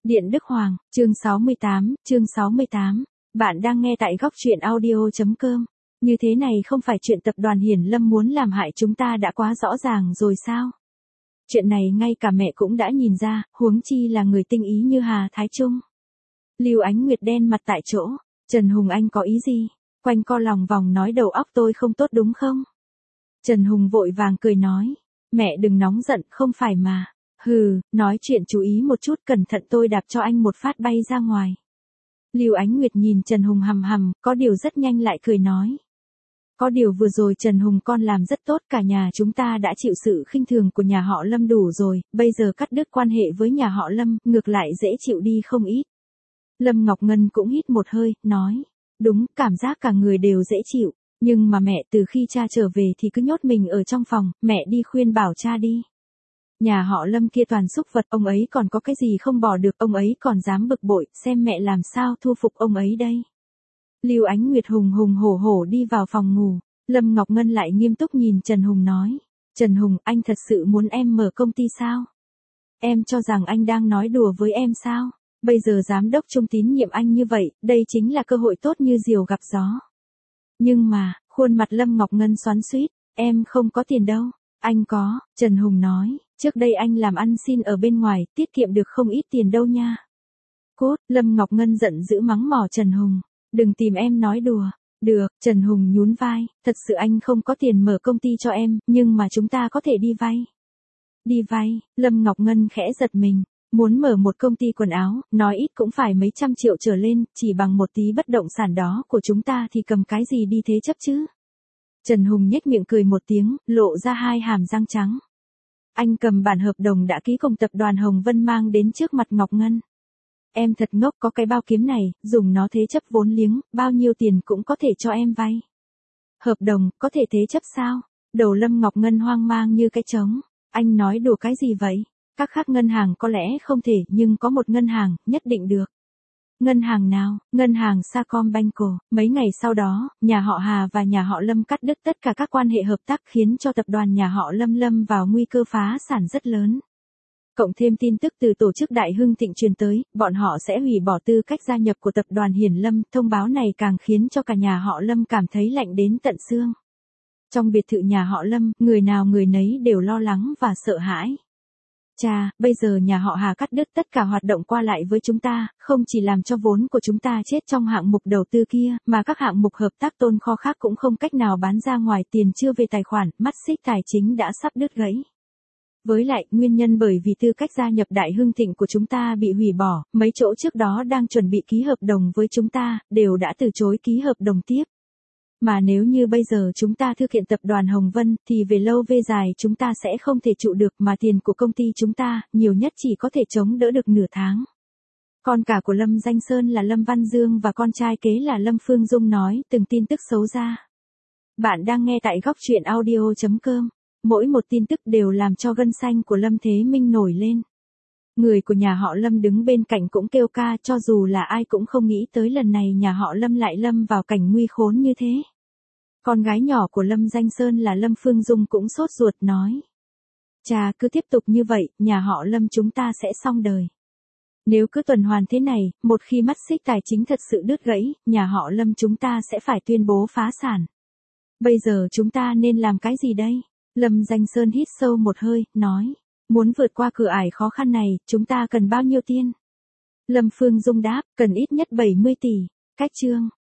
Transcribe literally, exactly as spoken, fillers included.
Điện Đức Hoàng, chương sáu mươi tám, chương sáu mươi tám. Bạn đang nghe tại góc truyện audio.com. Như thế này không phải chuyện tập đoàn Hiển Lâm muốn làm hại chúng ta đã quá rõ ràng rồi sao? Chuyện này ngay cả mẹ cũng đã nhìn ra, huống chi là người tinh ý như Hà Thái Trung. Lưu Ánh Nguyệt đen mặt tại chỗ. Trần Hùng anh có ý gì? Quanh co lòng vòng nói đầu óc tôi không tốt đúng không? Trần Hùng vội vàng cười nói. Mẹ đừng nóng giận, không phải mà. Hừ, nói chuyện chú ý một chút, cẩn thận tôi đạp cho anh một phát bay ra ngoài. Lưu Ánh Nguyệt nhìn Trần Hùng hằm hằm, có điều rất nhanh lại cười nói. Có điều vừa rồi Trần Hùng con làm rất tốt, cả nhà chúng ta đã chịu sự khinh thường của nhà họ Lâm đủ rồi, bây giờ cắt đứt quan hệ với nhà họ Lâm, ngược lại dễ chịu đi không ít. Lâm Ngọc Ngân cũng hít một hơi, nói. Đúng, cảm giác cả người đều dễ chịu, nhưng mà mẹ từ khi cha trở về thì cứ nhốt mình ở trong phòng, mẹ đi khuyên bảo cha đi. Nhà họ Lâm kia toàn xúc vật, ông ấy còn có cái gì không bỏ được, ông ấy còn dám bực bội, xem mẹ làm sao thu phục ông ấy đây. Lưu Ánh Nguyệt hùng hùng hổ hổ đi vào phòng ngủ, Lâm Ngọc Ngân lại nghiêm túc nhìn Trần Hùng nói. Trần Hùng, anh thật sự muốn em mở công ty sao? Em cho rằng anh đang nói đùa với em sao? Bây giờ giám đốc Trung tín nhiệm anh như vậy, đây chính là cơ hội tốt như diều gặp gió. Nhưng mà, khuôn mặt Lâm Ngọc Ngân xoắn xuýt, em không có tiền đâu. Anh có, Trần Hùng nói, trước đây anh làm ăn xin ở bên ngoài, tiết kiệm được không ít tiền đâu nha. Cốt, Lâm Ngọc Ngân giận dữ mắng mỏ Trần Hùng, đừng tìm em nói đùa. Được, Trần Hùng nhún vai, thật sự anh không có tiền mở công ty cho em, nhưng mà chúng ta có thể đi vay. Đi vay, Lâm Ngọc Ngân khẽ giật mình, muốn mở một công ty quần áo, nói ít cũng phải mấy trăm triệu trở lên, chỉ bằng một tí bất động sản đó của chúng ta thì cầm cái gì đi thế chấp chứ? Trần Hùng nhếch miệng cười một tiếng, lộ ra hai hàm răng trắng. Anh cầm bản hợp đồng đã ký cùng tập đoàn Hồng Vân mang đến trước mặt Ngọc Ngân. Em thật ngốc, có cái bao kiếm này, dùng nó thế chấp vốn liếng, bao nhiêu tiền cũng có thể cho em vay. Hợp đồng, có thể thế chấp sao? Đầu Lâm Ngọc Ngân hoang mang như cái trống. Anh nói đùa cái gì vậy? Các khác ngân hàng có lẽ không thể, nhưng có một ngân hàng, nhất định được. Ngân hàng nào? Ngân hàng Sacombanco. Mấy ngày sau đó, nhà họ Hà và nhà họ Lâm cắt đứt tất cả các quan hệ hợp tác, khiến cho tập đoàn nhà họ Lâm lâm vào nguy cơ phá sản rất lớn. Cộng thêm tin tức từ tổ chức Đại Hưng Thịnh truyền tới, bọn họ sẽ hủy bỏ tư cách gia nhập của tập đoàn Hiển Lâm, thông báo này càng khiến cho cả nhà họ Lâm cảm thấy lạnh đến tận xương. Trong biệt thự nhà họ Lâm, người nào người nấy đều lo lắng và sợ hãi. Chà, bây giờ nhà họ Hà cắt đứt tất cả hoạt động qua lại với chúng ta, không chỉ làm cho vốn của chúng ta chết trong hạng mục đầu tư kia, mà các hạng mục hợp tác tôn kho khác cũng không cách nào bán ra ngoài, tiền chưa về tài khoản, mắt xích tài chính đã sắp đứt gãy. Với lại, nguyên nhân bởi vì tư cách gia nhập Đại Hưng Thịnh của chúng ta bị hủy bỏ, mấy chỗ trước đó đang chuẩn bị ký hợp đồng với chúng ta, đều đã từ chối ký hợp đồng tiếp. Mà nếu như bây giờ chúng ta thực hiện tập đoàn Hồng Vân, thì về lâu về dài chúng ta sẽ không thể trụ được, mà tiền của công ty chúng ta, nhiều nhất chỉ có thể chống đỡ được nửa tháng. Con cả của Lâm Danh Sơn là Lâm Văn Dương và con trai kế là Lâm Phương Dung nói, từng tin tức xấu ra. Bạn đang nghe tại góc truyện audio.com. Mỗi một tin tức đều làm cho gân xanh của Lâm Thế Minh nổi lên. Người của nhà họ Lâm đứng bên cạnh cũng kêu ca, cho dù là ai cũng không nghĩ tới lần này nhà họ Lâm lại lâm vào cảnh nguy khốn như thế. Con gái nhỏ của Lâm Danh Sơn là Lâm Phương Dung cũng sốt ruột nói. Chà, cứ tiếp tục như vậy, nhà họ Lâm chúng ta sẽ xong đời. Nếu cứ tuần hoàn thế này, một khi mắt xích tài chính thật sự đứt gãy, nhà họ Lâm chúng ta sẽ phải tuyên bố phá sản. Bây giờ chúng ta nên làm cái gì đây? Lâm Danh Sơn hít sâu một hơi, nói. Muốn vượt qua cửa ải khó khăn này, chúng ta cần bao nhiêu tiền? Lâm Phương Dung đáp, cần ít nhất bảy mươi tỷ. Cách chương.